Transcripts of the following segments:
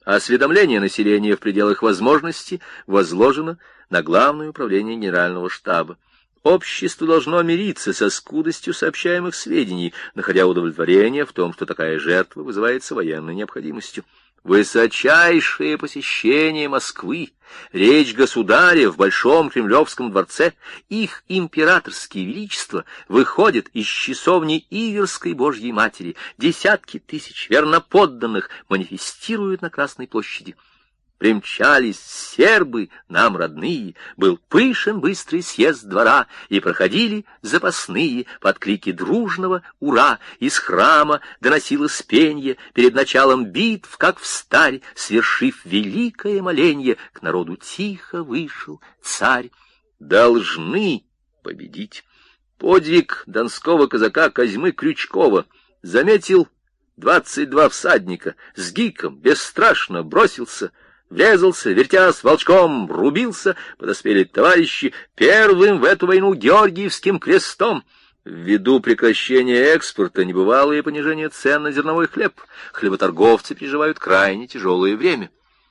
Осведомление населения в пределах возможности возложено на Главное управление Генерального штаба. Общество должно мириться со скудостью сообщаемых сведений, находя удовлетворение в том, что такая жертва вызывается военной необходимостью. Высочайшее посещение Москвы, речь государя в Большом Кремлевском дворце, их императорские величества выходят из часовни Иверской Божьей Матери, десятки тысяч верноподданных манифестируют на Красной площади. Примчались сербы, нам родные, был пышен быстрый съезд двора, и проходили запасные под крики дружного «Ура!». Из храма доносилось пенье, перед началом битв, как встарь, свершив великое моленье, к народу тихо вышел царь. Должны победить. Подвиг донского казака Козьмы Крючкова заметил 22 всадника, с гиком бесстрашно бросился, врезался, вертясь волчком, рубился, подоспели товарищи, первым в эту войну Георгиевским крестом. Ввиду прекращения экспорта небывалое понижение цен на зерновой хлеб. Хлеботорговцы переживают крайне тяжелое время.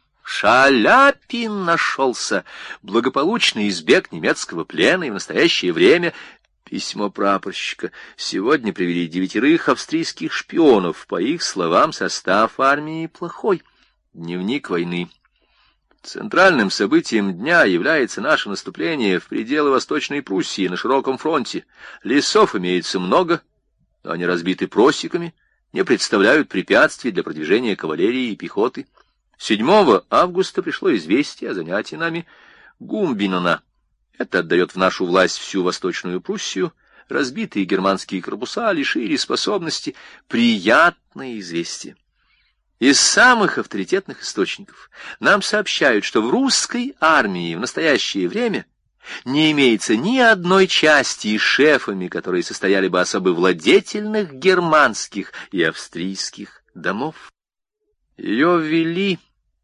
Шаляпин нашелся, благополучно избег немецкого плена и в настоящее время... Письмо прапорщика. Сегодня привели 9 австрийских шпионов. По их словам, состав армии плохой. Дневник войны. Центральным событием дня является наше наступление в пределы Восточной Пруссии на широком фронте. Лесов имеется много, но они разбиты просеками, не представляют препятствий для продвижения кавалерии и пехоты. 7 августа пришло известие о занятии нами Гумбинена. Это отдает в нашу власть всю Восточную Пруссию. Разбитые германские корпуса лишили способности. Приятное известие. Из самых авторитетных источников нам сообщают, что в русской армии в настоящее время не имеется ни одной части с шефами, которые состояли бы особо владетельных германских и австрийских домов. Ее ввели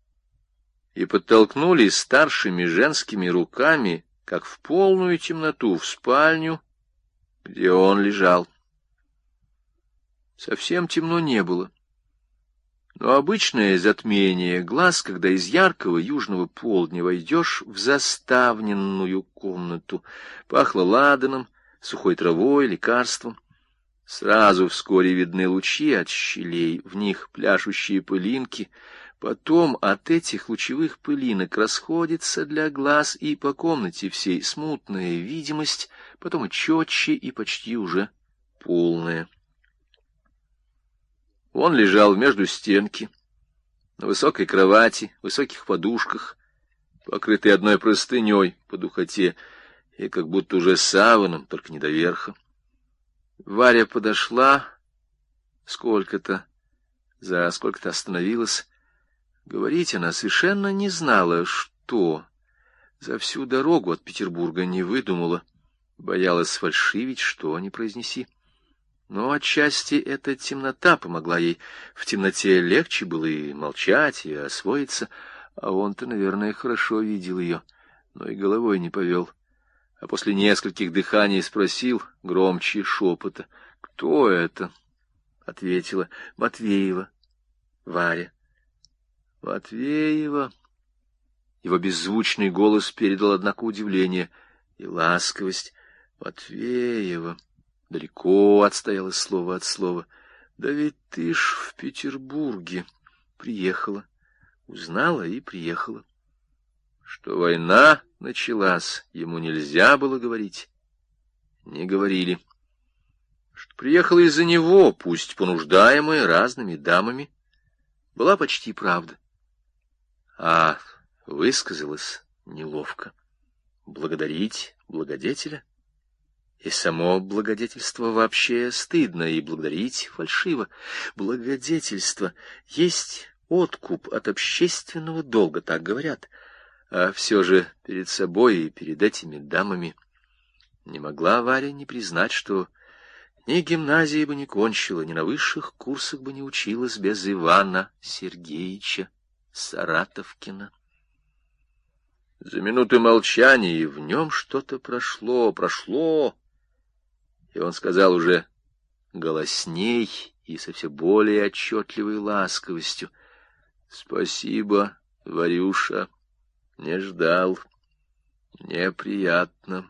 и подтолкнули старшими женскими руками, как в полную темноту, в спальню, где он лежал. Совсем темно не было. Но обычное затмение глаз, когда из яркого южного полдня войдешь в заставненную комнату, пахло ладаном, сухой травой, лекарством. Сразу вскоре видны лучи от щелей, в них пляшущие пылинки. Потом от этих лучевых пылинок расходится для глаз и по комнате всей смутная видимость, потом и четче, и почти уже полная. Он лежал между стенки, на высокой кровати, высоких подушках, покрытый одной простыней по духоте, и как будто уже саваном, только не до верха. Варя подошла, за сколько-то остановилась. Говорить она совершенно не знала, что. За всю дорогу от Петербурга не выдумала, боялась сфальшивить, что не произнеси. Но отчасти эта темнота помогла ей. В темноте легче было и молчать, и освоиться, а он-то, наверное, хорошо видел ее, но и головой не повел. А после нескольких дыханий спросил громче шепота: «Кто это?» Ответила: «Матвеева, Варя». «Матвеева». Его беззвучный голос передал, однако, удивление и ласковость. «Матвеева». Далеко отстояло слово от слова. «Да ведь ты ж в Петербурге приехала». Узнала и приехала. Что война началась, ему нельзя было говорить. Не говорили. Что приехала из-за него, пусть понуждаемая разными дамами, была почти правда. А высказалась неловко. Благодарить благодетеля? И само благодетельство вообще стыдно, и благодарить фальшиво. Благодетельство есть откуп от общественного долга, так говорят. А все же перед собой и перед этими дамами не могла Варя не признать, что ни гимназии бы не кончила, ни на высших курсах бы не училась без Ивана Сергеевича Саратовкина. За минуты молчания и в нем что-то прошло, и он сказал уже голосней и со все более отчетливой ласковостью: Спасибо, Варюша, не ждал. Неприятно.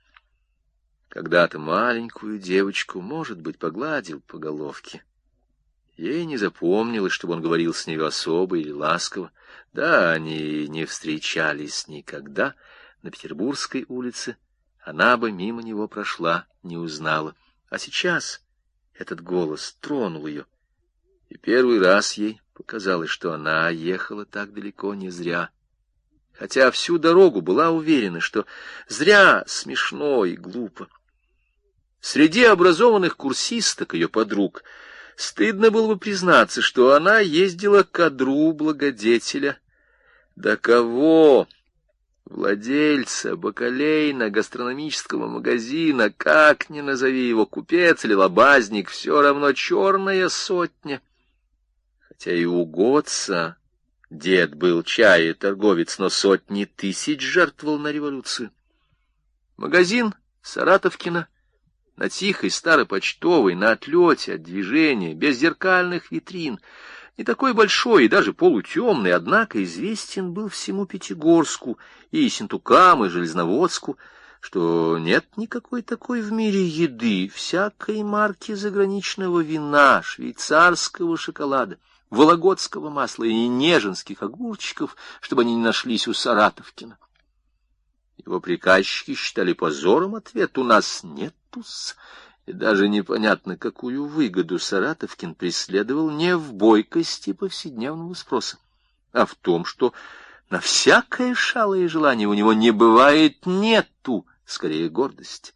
Когда-то маленькую девочку, может быть, погладил по головке. Ей не запомнилось, чтобы он говорил с нею особо или ласково. Да, они не встречались никогда на Петербургской улице. Она бы мимо него прошла, не узнала. А сейчас этот голос тронул ее. И первый раз ей показалось, что она ехала так далеко не зря. Хотя всю дорогу была уверена, что зря, смешно и глупо. Среди образованных курсисток, ее подруг, стыдно было бы признаться, что она ездила к одру благодетеля. Да кого? Владельца бакалейно-гастрономического магазина, как ни назови его, купец или лобазник, все равно черная сотня. Хотя и у Готца дед был чаеторговец, но сотни тысяч жертвовал на революцию. Магазин Саратовкина на тихой старопочтовой, на отлете от движения, без зеркальных витрин, не такой большой и даже полутемный, однако известен был всему Пятигорску, и Ессентукам, и Железноводску, что нет никакой такой в мире еды, всякой марки заграничного вина, швейцарского шоколада, вологодского масла и неженских огурчиков, чтобы они не нашлись у Саратовкина. Его приказчики считали позором ответ: у нас нету-с. И даже непонятно, какую выгоду Саратовкин преследовал не в бойкости повседневного спроса, а в том, что на всякое шалое желание у него не бывает нету, скорее гордость.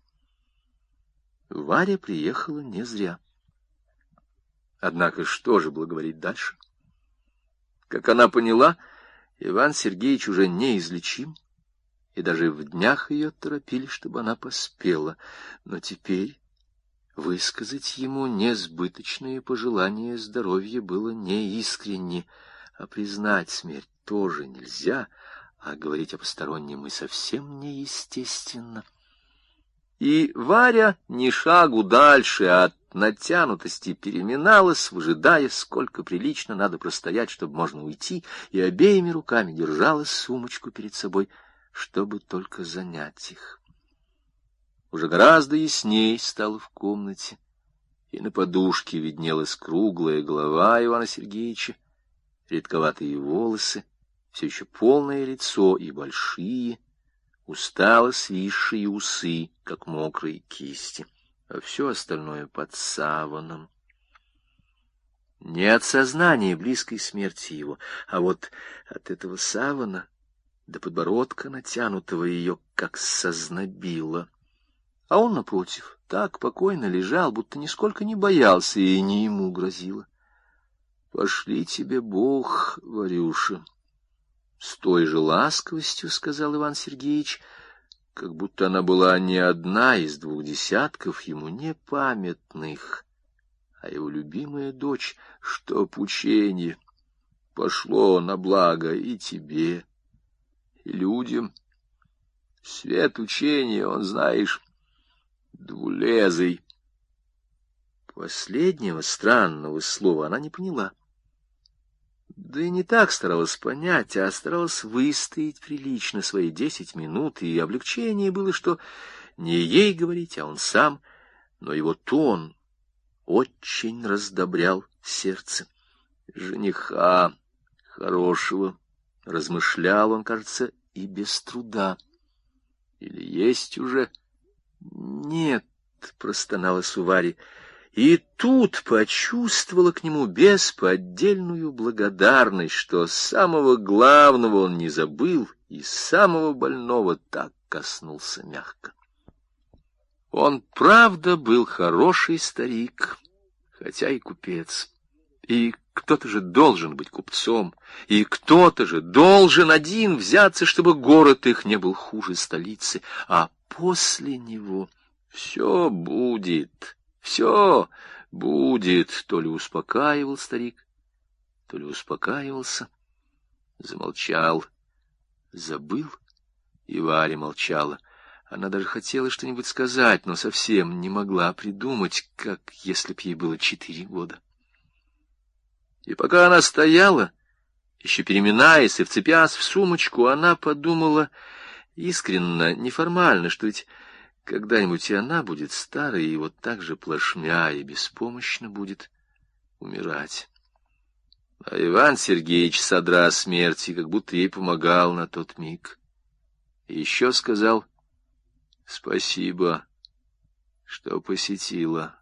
Варя приехала не зря. Однако что же было говорить дальше? Как она поняла, Иван Сергеевич уже неизлечим, и даже в днях ее торопили, чтобы она поспела. Но теперь высказать ему несбыточные пожелания здоровья было неискренне, а признать смерть тоже нельзя, а говорить о постороннем и совсем неестественно. И Варя ни шагу дальше от натянутости переминалась, выжидая, сколько прилично надо простоять, чтобы можно уйти, и обеими руками держала сумочку перед собой, чтобы только занять их. Уже гораздо ясней стало в комнате, и на подушке виднелась круглая голова Ивана Сергеевича, редковатые волосы, все еще полное лицо и большие, устало свисшие усы, как мокрые кисти, а все остальное под саваном. Не от сознания близкой смерти его, а вот от этого савана до подбородка, натянутого ее, как сознобило. А он, напротив, так покойно лежал, будто нисколько не боялся, и не ему грозило. «Пошли тебе Бог, Варюша!» С той же ласковостью сказал Иван Сергеевич, как будто она была не одна из 20 ему непамятных, а его любимая дочь, чтоб ученье пошло на благо и тебе, и людям. Свет учения, он, знаешь, двулезый. Последнего странного слова она не поняла. Да и не так старалась понять, а старалась выстоять прилично свои 10 минут, и облегчение было, что не ей говорить, а он сам, но его тон очень раздобрял сердце. Жениха хорошего, размышлял он, кажется, и без труда. Или есть уже? Нет, простонала Сувари. И тут почувствовала к нему бесподдельную благодарность, что самого главного он не забыл и самого больного так коснулся мягко. Он, правда, был хороший старик, хотя и купец. И кто-то же должен быть купцом, и кто-то же должен один взяться, чтобы город их не был хуже столицы, а после него все будет. Все будет, то ли успокаивал старик, то ли успокаивался, замолчал, забыл, и Варя молчала. Она даже хотела что-нибудь сказать, но совсем не могла придумать, как если б ей было 4 года. И пока она стояла Еще переминаясь и вцепясь в сумочку, она подумала искренно, неформально, что ведь когда-нибудь и она будет старой, и вот так же плашмя и беспомощно будет умирать. А Иван Сергеевич, содра смерти, как будто ей помогал на тот миг. И еще сказал: «Спасибо, что посетила.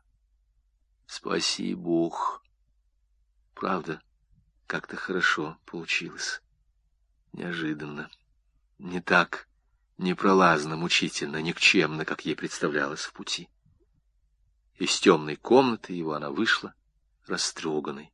Спаси Бог». Правда, как-то хорошо получилось. Неожиданно. Не так непролазно, мучительно, никчемно, как ей представлялось в пути. Из темной комнаты его она вышла, растроганной.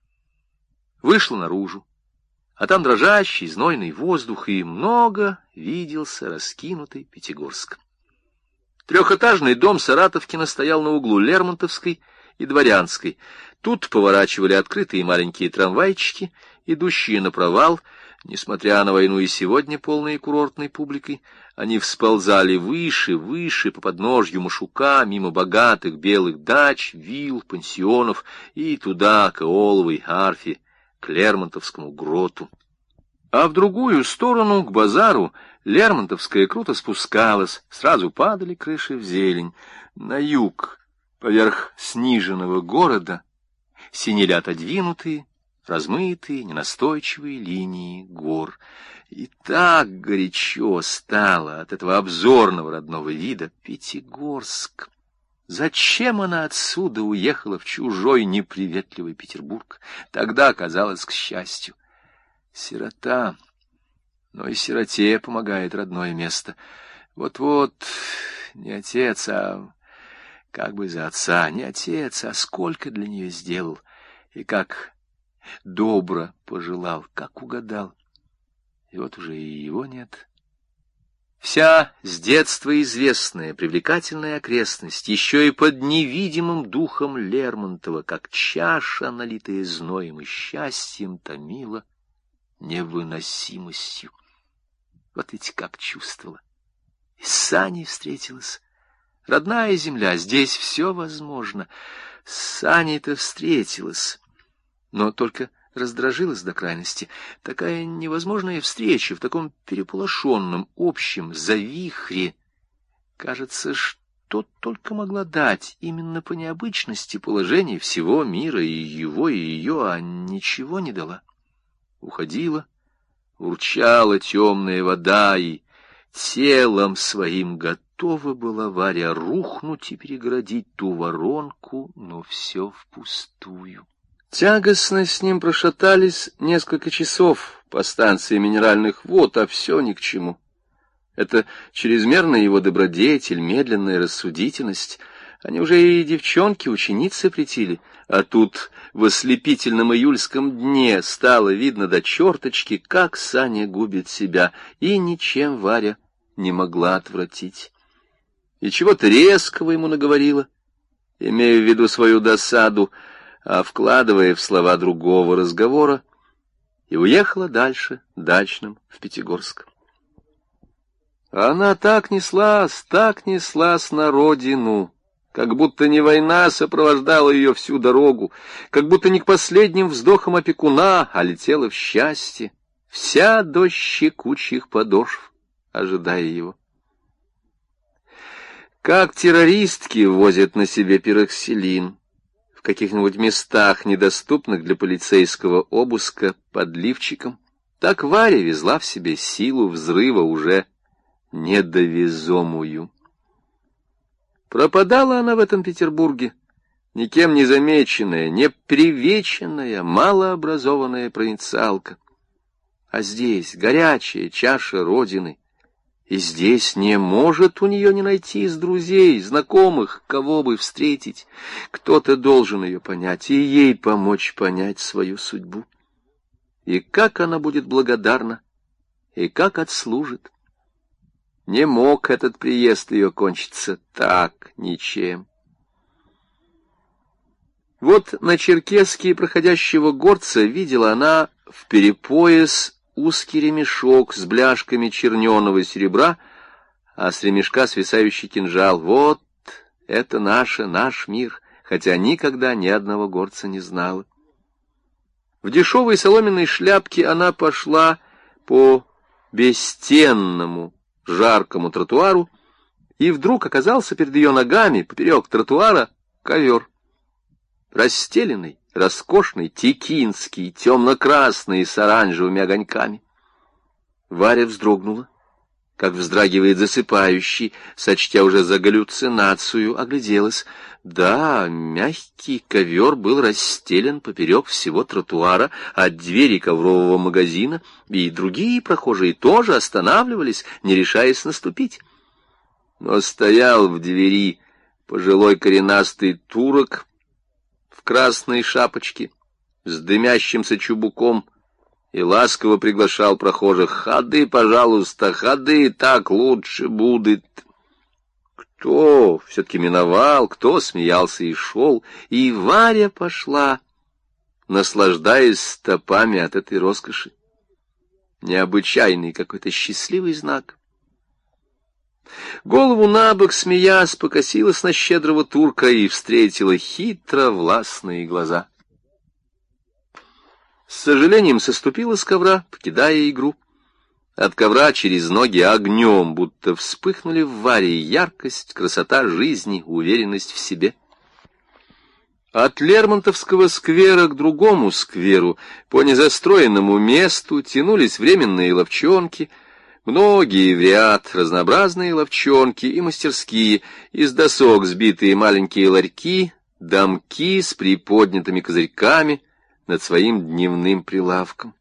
Вышла наружу, а там дрожащий, знойный воздух, и много виделся раскинутый Пятигорск. Трехэтажный дом Саратовкина стоял на углу Лермонтовской и Дворянской. Тут поворачивали открытые маленькие трамвайчики, идущие на провал. Несмотря на войну и сегодня полные курортной публикой, они всползали выше, выше, по подножью Машука, мимо богатых белых дач, вилл, пансионов, и туда, к Эоловой арфе, к Лермонтовскому гроту. А в другую сторону, к базару, Лермонтовская круто спускалась, сразу падали крыши в зелень. На юг, поверх сниженного города, синели отодвинутые, размытые, ненастойчивые линии гор. И так горячо стало от этого обзорного родного вида Пятигорск. Зачем она отсюда уехала в чужой неприветливый Петербург? Тогда оказалось к счастью. Сирота, но и сироте помогает родное место. Вот-вот, не отец, а как бы за отца, не отец, а сколько для нее сделал, и как добро пожелал, как угадал. И вот уже и его нет. Вся с детства известная, привлекательная окрестность, еще и под невидимым духом Лермонтова, как чаша, налитая зноем и счастьем, томила невыносимостью. Вот ведь как чувствовала. И с Саней встретилась. Родная земля, здесь все возможно. С Саней-то встретилась, но только раздражилась до крайности. Такая невозможная встреча в таком переполошенном общем завихре. Кажется, что только могла дать именно по необычности положения всего мира, и его, и ее, а ничего не дала. Уходила, урчала темная вода, и телом своим готова была Варя рухнуть и перегородить ту воронку, но все впустую. Тягостно с ним прошатались несколько часов по станции минеральных вод, а все ни к чему. Это чрезмерная его добродетель, медленная рассудительность. Они уже и девчонки, ученицы претили, а тут в ослепительном июльском дне стало видно до черточки, как Саня губит себя, и ничем Варя не могла отвратить. И чего-то резкого ему наговорила, имея в виду свою досаду, а вкладывая в слова другого разговора, и уехала дальше, дачным, в Пятигорск. Она так неслась на родину, как будто не война сопровождала ее всю дорогу, как будто не к последним вздохам опекуна, а летела в счастье, вся до щекучих подошв, ожидая его. Как террористки возят на себе пироксилин в каких-нибудь местах, недоступных для полицейского обыска, под лифчиком, так Варя везла в себе силу взрыва уже недовезомую. Пропадала она в этом Петербурге, никем не замеченная, не привеченная, малообразованная провинциалка. А здесь горячая чаша родины, и здесь не может у нее не найти из друзей, знакомых, кого бы встретить. Кто-то должен ее понять и ей помочь понять свою судьбу. И как она будет благодарна, и как отслужит. Не мог этот приезд ее кончиться так ничем. Вот на черкеске проходящего горца видела она в перепояс узкий ремешок с бляшками черненого серебра, а с ремешка свисающий кинжал. Вот это наш мир, хотя никогда ни одного горца не знала. В дешевой соломенной шляпке она пошла по бесстенному, жаркому тротуару, и вдруг оказался перед ее ногами, поперек тротуара, ковер. Расстеленный, роскошный, текинский, темно-красный, с оранжевыми огоньками. Варя вздрогнула, как вздрагивает засыпающий, сочтя уже за галлюцинацию, огляделась. Да, мягкий ковер был расстелен поперек всего тротуара от двери коврового магазина, и другие прохожие тоже останавливались, не решаясь наступить. Но стоял в двери пожилой коренастый турок в красной шапочке с дымящимся чубуком и ласково приглашал прохожих: «Ходы, пожалуйста, ходы, так лучше будет». Кто все-таки миновал, кто смеялся и шел, и Варя пошла, наслаждаясь стопами от этой роскоши. Необычайный какой-то счастливый знак. Голову набок, смеясь, покосилась на щедрого турка и встретила хитро властные глаза. С сожалением соступила с ковра, покидая игру. От ковра через ноги огнем будто вспыхнули в Варе яркость, красота жизни, уверенность в себе. От Лермонтовского сквера к другому скверу, по незастроенному месту, тянулись временные лавчонки, многие в ряд, разнообразные лавчонки и мастерские, из досок сбитые маленькие ларьки, домки с приподнятыми козырьками над своим дневным прилавком.